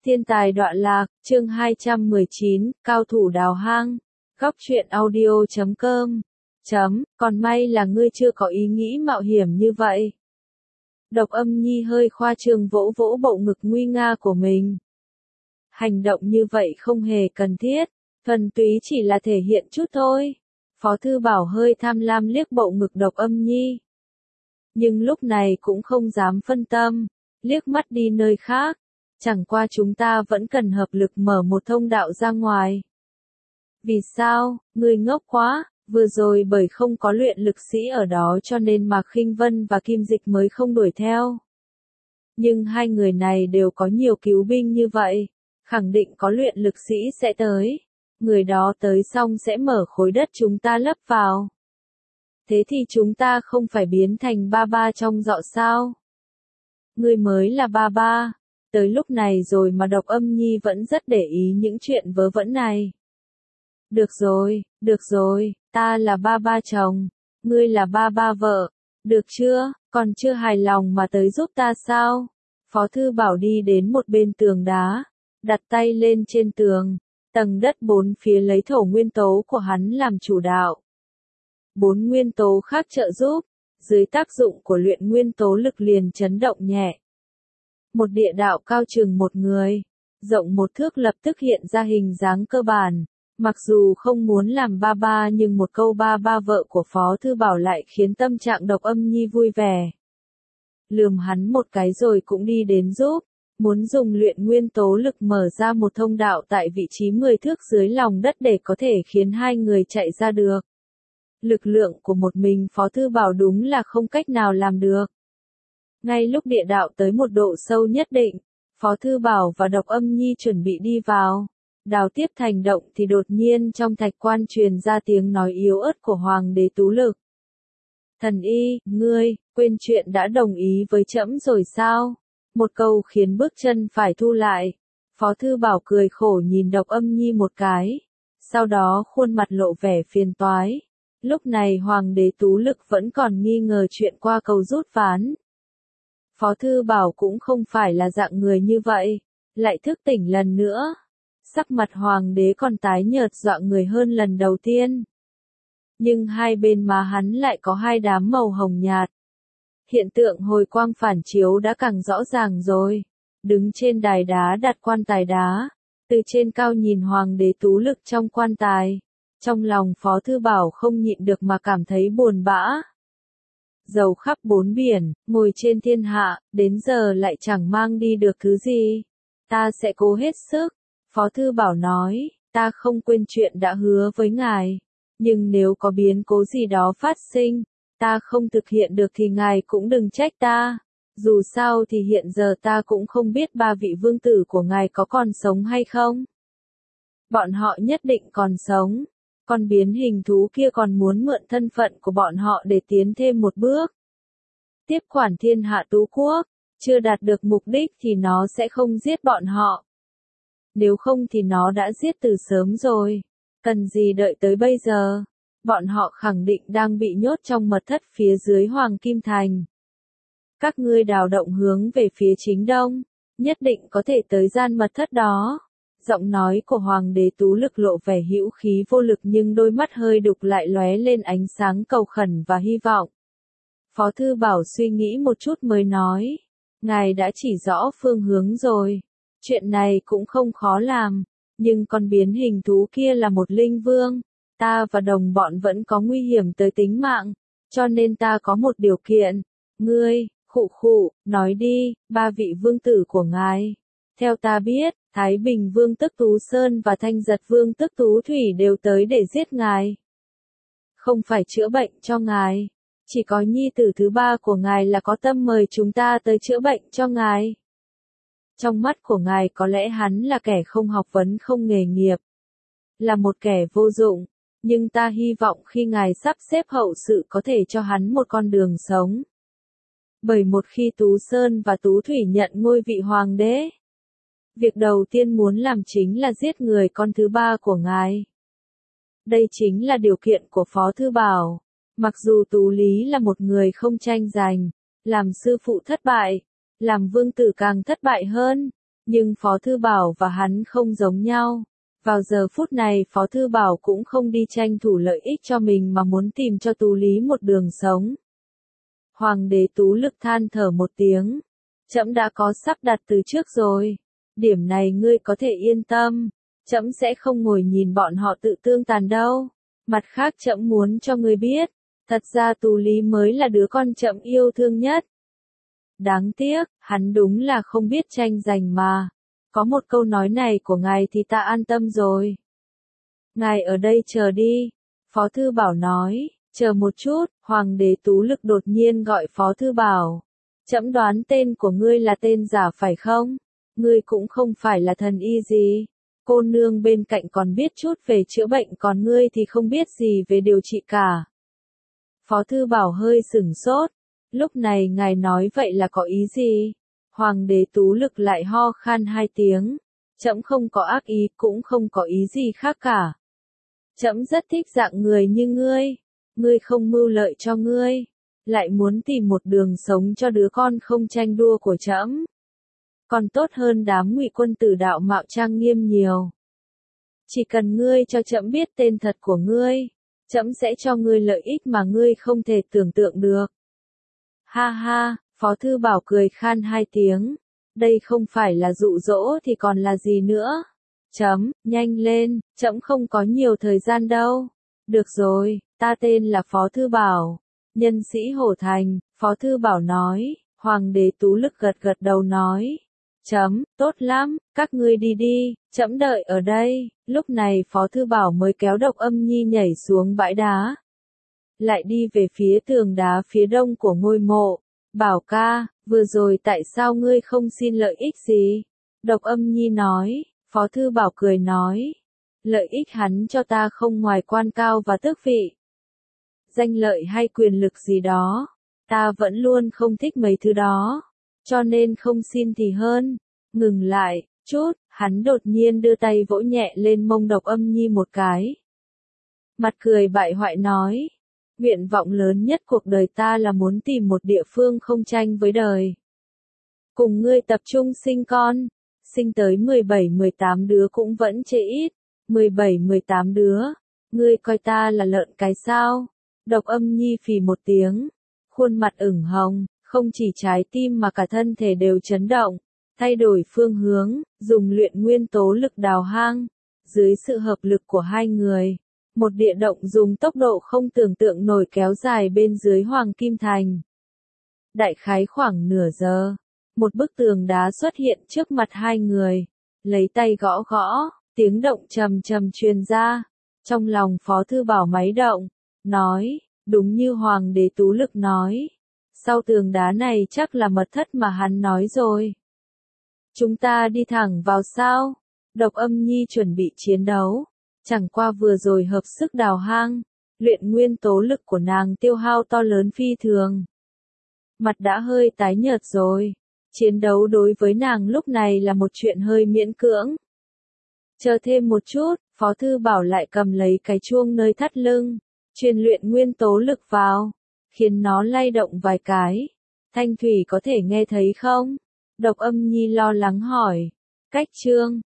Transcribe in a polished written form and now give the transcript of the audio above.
Thiên tài đọa lạc, chương 219, cao thủ đào hang. Góc truyện audio.com. Còn may là ngươi chưa có ý nghĩ mạo hiểm như vậy. Độc Âm Nhi hơi khoa trương vỗ vỗ bộ ngực nguy nga của mình. Hành động như vậy không hề cần thiết, thuần túy chỉ là thể hiện chút thôi. Phó Thư Bảo hơi tham lam liếc bộ ngực Độc Âm Nhi. Nhưng lúc này cũng không dám phân tâm, liếc mắt đi nơi khác. Chẳng qua chúng ta vẫn cần hợp lực mở một thông đạo ra ngoài. Vì sao, ngươi ngốc quá, vừa rồi bởi không có luyện lực sĩ ở đó cho nên Mạc Khinh Vân và Kim Dịch mới không đuổi theo. Nhưng hai người này đều có nhiều cứu binh như vậy, khẳng định có luyện lực sĩ sẽ tới. Người đó tới xong sẽ mở khối đất chúng ta lấp vào. Thế thì chúng ta không phải biến thành ba ba trong dọ sao? Ngươi mới là ba ba. Tới lúc này rồi mà Độc Âm Nhi vẫn rất để ý những chuyện vớ vẩn này. Được rồi, ta là ba ba chồng, ngươi là ba ba vợ, được chưa, còn chưa hài lòng mà tới giúp ta sao? Phó Thư Bảo đi đến một bên tường đá, đặt tay lên trên tường, tầng đất bốn phía lấy thổ nguyên tố của hắn làm chủ đạo. 4 nguyên tố khác trợ giúp, dưới tác dụng của luyện nguyên tố lực liền chấn động nhẹ. Một địa đạo cao chừng một người, rộng 1 thước lập tức hiện ra hình dáng cơ bản. Mặc dù không muốn làm ba ba nhưng một câu ba ba vợ của Phó Thư Bảo lại khiến tâm trạng Độc Âm Nhi vui vẻ. Lườm hắn một cái rồi cũng đi đến giúp, muốn dùng luyện nguyên tố lực mở ra một thông đạo tại vị trí 10 thước dưới lòng đất để có thể khiến hai người chạy ra được. Lực lượng của một mình Phó Thư Bảo đúng là không cách nào làm được. Ngay lúc địa đạo tới một độ sâu nhất định, Phó Thư Bảo và Độc Âm Nhi chuẩn bị đi vào, đào tiếp thành động thì đột nhiên trong thạch quan truyền ra tiếng nói yếu ớt của Hoàng đế Tú Lực. Thần y, ngươi, quên chuyện đã đồng ý với trẫm rồi sao? Một câu khiến bước chân phải thu lại. Phó Thư Bảo cười khổ nhìn Độc Âm Nhi một cái, sau đó khuôn mặt lộ vẻ phiền toái. Lúc này Hoàng đế Tú Lực vẫn còn nghi ngờ chuyện qua cầu rút ván. Phó Thư Bảo cũng không phải là dạng người như vậy, lại thức tỉnh lần nữa. Sắc mặt Hoàng đế còn tái nhợt dọa người hơn lần đầu tiên. Nhưng hai bên má hắn lại có 2 đám màu hồng nhạt. Hiện tượng hồi quang phản chiếu đã càng rõ ràng rồi. Đứng trên đài đá đặt quan tài đá, từ trên cao nhìn Hoàng đế Tú Lực trong quan tài. Trong lòng Phó Thư Bảo không nhịn được mà cảm thấy buồn bã. Dầu khắp 4 biển, ngồi trên thiên hạ, đến giờ lại chẳng mang đi được thứ gì. Ta sẽ cố hết sức. Phó Thư Bảo nói, ta không quên chuyện đã hứa với ngài. Nhưng nếu có biến cố gì đó phát sinh, ta không thực hiện được thì ngài cũng đừng trách ta. Dù sao thì hiện giờ ta cũng không biết 3 vị vương tử của ngài có còn sống hay không. Bọn họ nhất định còn sống. Con biến hình thú kia còn muốn mượn thân phận của bọn họ để tiến thêm một bước. Tiếp quản thiên hạ tú quốc, chưa đạt được mục đích thì nó sẽ không giết bọn họ. Nếu không thì nó đã giết từ sớm rồi. Cần gì đợi tới bây giờ? Bọn họ khẳng định đang bị nhốt trong mật thất phía dưới Hoàng Kim Thành. Các ngươi đào động hướng về phía chính đông, nhất định có thể tới gian mật thất đó. Giọng nói của Hoàng đế Tú Lực lộ vẻ hữu khí vô lực nhưng đôi mắt hơi đục lại lóe lên ánh sáng cầu khẩn và hy vọng. Phó Thư Bảo suy nghĩ một chút mới nói, ngài đã chỉ rõ phương hướng rồi. Chuyện này cũng không khó làm, nhưng con biến hình thú kia là một linh vương, ta và đồng bọn vẫn có nguy hiểm tới tính mạng, cho nên ta có một điều kiện. Ngươi, nói đi, 3 vị vương tử của ngài. Theo ta biết, Thái Bình Vương Tức Tú Sơn và Thanh Giật Vương Tức Tú Thủy đều tới để giết ngài. Không phải chữa bệnh cho ngài, chỉ có nhi tử thứ 3 của ngài là có tâm mời chúng ta tới chữa bệnh cho ngài. Trong mắt của ngài có lẽ hắn là kẻ không học vấn không nghề nghiệp, là một kẻ vô dụng, nhưng ta hy vọng khi ngài sắp xếp hậu sự có thể cho hắn một con đường sống. Bởi một khi Tú Sơn và Tú Thủy nhận ngôi vị hoàng đế, việc đầu tiên muốn làm chính là giết người con thứ 3 của ngài. Đây chính là điều kiện của Phó Thư Bảo. Mặc dù Tú Lý là một người không tranh giành, làm sư phụ thất bại, làm vương tử càng thất bại hơn, Nhưng Phó Thư Bảo và hắn không giống nhau. Vào giờ phút này Phó Thư Bảo cũng không đi tranh thủ lợi ích cho mình mà muốn tìm cho Tú Lý một đường sống. Hoàng đế Tú Lực than thở một tiếng. Trẫm đã có sắp đặt từ trước rồi. Điểm này ngươi có thể yên tâm. Trẫm sẽ không ngồi nhìn bọn họ tự tương tàn đâu. Mặt khác trẫm muốn cho ngươi biết. Thật ra Tú Lý mới là đứa con trẫm yêu thương nhất. Đáng tiếc, hắn đúng là không biết tranh giành mà. Có một câu nói này của ngài thì ta an tâm rồi. Ngài ở đây chờ đi. Phó Thư Bảo nói, chờ một chút, Hoàng đế Tú Lực đột nhiên gọi Phó Thư Bảo. Trẫm đoán tên của ngươi là tên giả phải không? Ngươi cũng không phải là thần y gì. Cô nương bên cạnh còn biết chút về chữa bệnh còn ngươi thì không biết gì về điều trị cả. Phó Thư Bảo hơi sửng sốt. Lúc này ngài nói vậy là có ý gì? Hoàng đế Tú Lực lại ho khan 2 tiếng. Trẫm không có ác ý cũng không có ý gì khác cả. Trẫm rất thích dạng người như ngươi. Ngươi không mưu lợi cho ngươi. Lại muốn tìm một đường sống cho đứa con không tranh đua của trẫm. Còn tốt hơn đám Ngụy quân tử đạo mạo trang nghiêm nhiều. Chỉ cần ngươi cho trẫm biết tên thật của ngươi, trẫm sẽ cho ngươi lợi ích mà ngươi không thể tưởng tượng được. Ha ha, Phó Thư Bảo cười khan 2 tiếng. Đây không phải là dụ dỗ thì còn là gì nữa? Nhanh lên, trẫm không có nhiều thời gian đâu. Được rồi, ta tên là Phó Thư Bảo. Nhân sĩ Hổ Thành, Phó Thư Bảo nói. Hoàng đế Tú Lực gật gật đầu nói. Tốt lắm, các ngươi đi đi, trẫm đợi ở đây. Lúc này Phó Thư Bảo mới kéo Độc Âm Nhi nhảy xuống bãi đá. Lại đi về phía tường đá phía đông của ngôi mộ. Bảo ca, vừa rồi tại sao ngươi không xin lợi ích gì? Độc Âm Nhi nói. Phó Thư Bảo cười nói. Lợi ích hắn cho ta không ngoài quan cao và tước vị. Danh lợi hay quyền lực gì đó. Ta vẫn luôn không thích mấy thứ đó. Cho nên không xin thì hơn. Ngừng lại, chút, hắn đột nhiên đưa tay vỗ nhẹ lên mông Độc Âm Nhi một cái. Mặt cười bại hoại nói. Nguyện vọng lớn nhất cuộc đời ta là muốn tìm một địa phương không tranh với đời. Cùng ngươi tập trung sinh con. Sinh tới 17-18 đứa cũng vẫn chê ít. 17-18 đứa. Ngươi coi ta là lợn cái sao? Độc Âm Nhi phì một tiếng. Khuôn mặt ửng hồng. Không chỉ trái tim mà cả thân thể đều chấn động. Thay đổi phương hướng. Dùng luyện nguyên tố lực đào hang. Dưới sự hợp lực của hai người. Một địa động dùng tốc độ không tưởng tượng nổi kéo dài bên dưới Hoàng Kim Thành. Đại khái khoảng nửa giờ. Một bức tường đá xuất hiện trước mặt hai người. Lấy tay gõ gõ. Tiếng động trầm trầm truyền ra. Trong lòng Phó Thư Bảo máy động. Nói. Đúng như Hoàng đế Tú Lực nói. Sau tường đá này chắc là mật thất mà hắn nói rồi. Chúng ta đi thẳng vào sao? Độc Âm Nhi chuẩn bị chiến đấu. Chẳng qua vừa rồi hợp sức đào hang. Luyện nguyên tố lực của nàng tiêu hao to lớn phi thường. Mặt đã hơi tái nhợt rồi. Chiến đấu đối với nàng lúc này là một chuyện hơi miễn cưỡng. Chờ thêm một chút, Phó Thư Bảo lại cầm lấy cái chuông nơi thắt lưng. Truyền luyện nguyên tố lực vào. Khiến nó lay động vài cái. Thanh thủy có thể nghe thấy không? Độc Âm Nhi lo lắng hỏi. Cách chương